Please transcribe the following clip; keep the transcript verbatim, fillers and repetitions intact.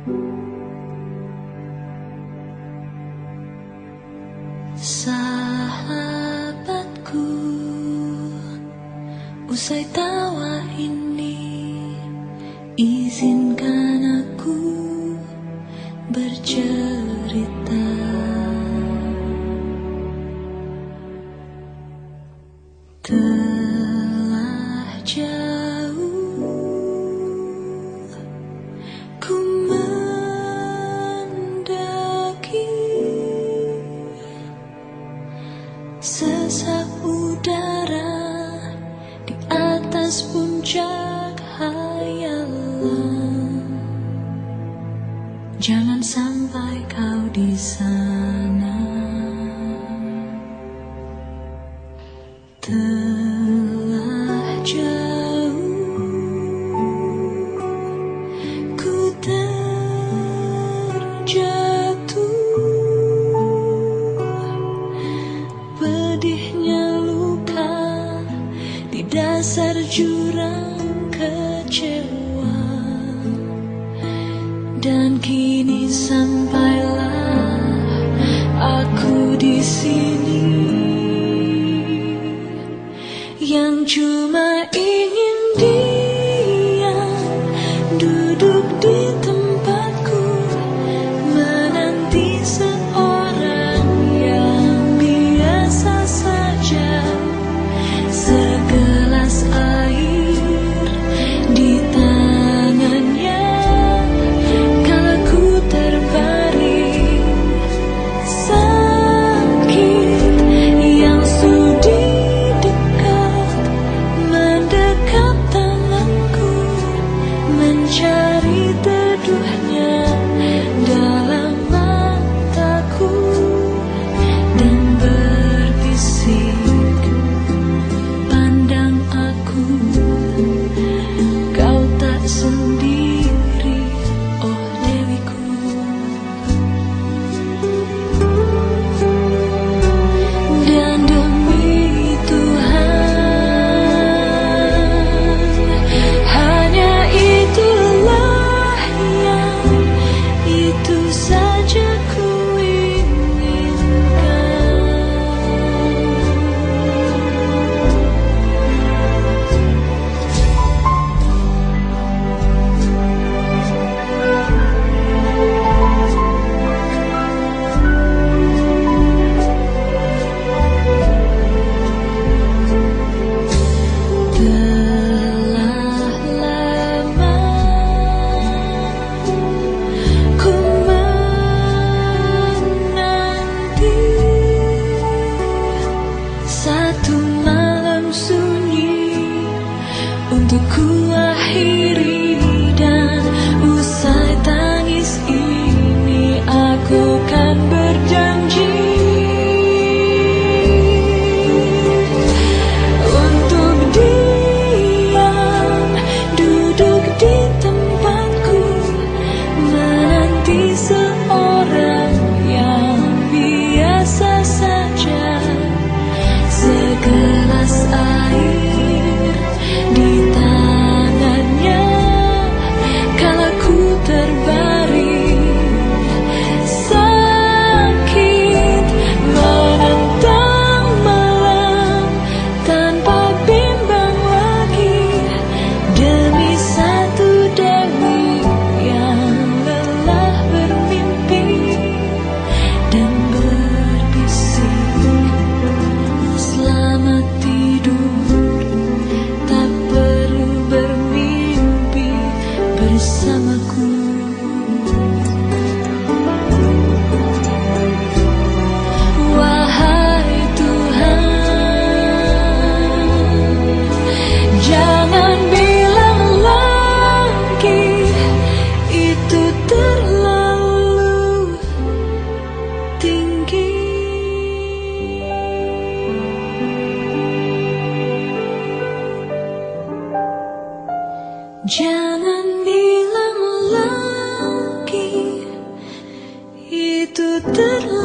Sahabatku, usai tawa ini, izinkan aku bercerita. Telah jauh ku mendaki sesak udara di atas puncak hayalan. Jangan sampai kau di sana. Telah jauh ku terjatuh, pedihnya luka di dasar jurang kecewa. Dan kini sampailah aku di sini, yang cuma ingin diam, duduk di tempatku, menanti seorang yang biasa saja. Segelas air di tangannya, kala ku terbaring sakit, yang sudi mendekat tanganku, mencari teduhnya dalam mataku, dan berbisik, pandang aku, kau tak sendiri, oh Dewiku. Dan demi satu malam sunyi untuk ku akhiri, dan usai tangis ini aku kan berjanji untuk diam, duduk di tempatku, menanti seorang yang biasa saja. Segelas air di tangannya, kala ku terbaring sakit, menentang malam tanpa bimbang lagi, demi satu Dewi yang lelah bermimpi dan berbisik, selamat tidur, tak perlu bermimpi bersamaku. Wahai Tuhan, jangan bilang lagi itu terlalu tinggi. Jangan bilang lagi itu terlalu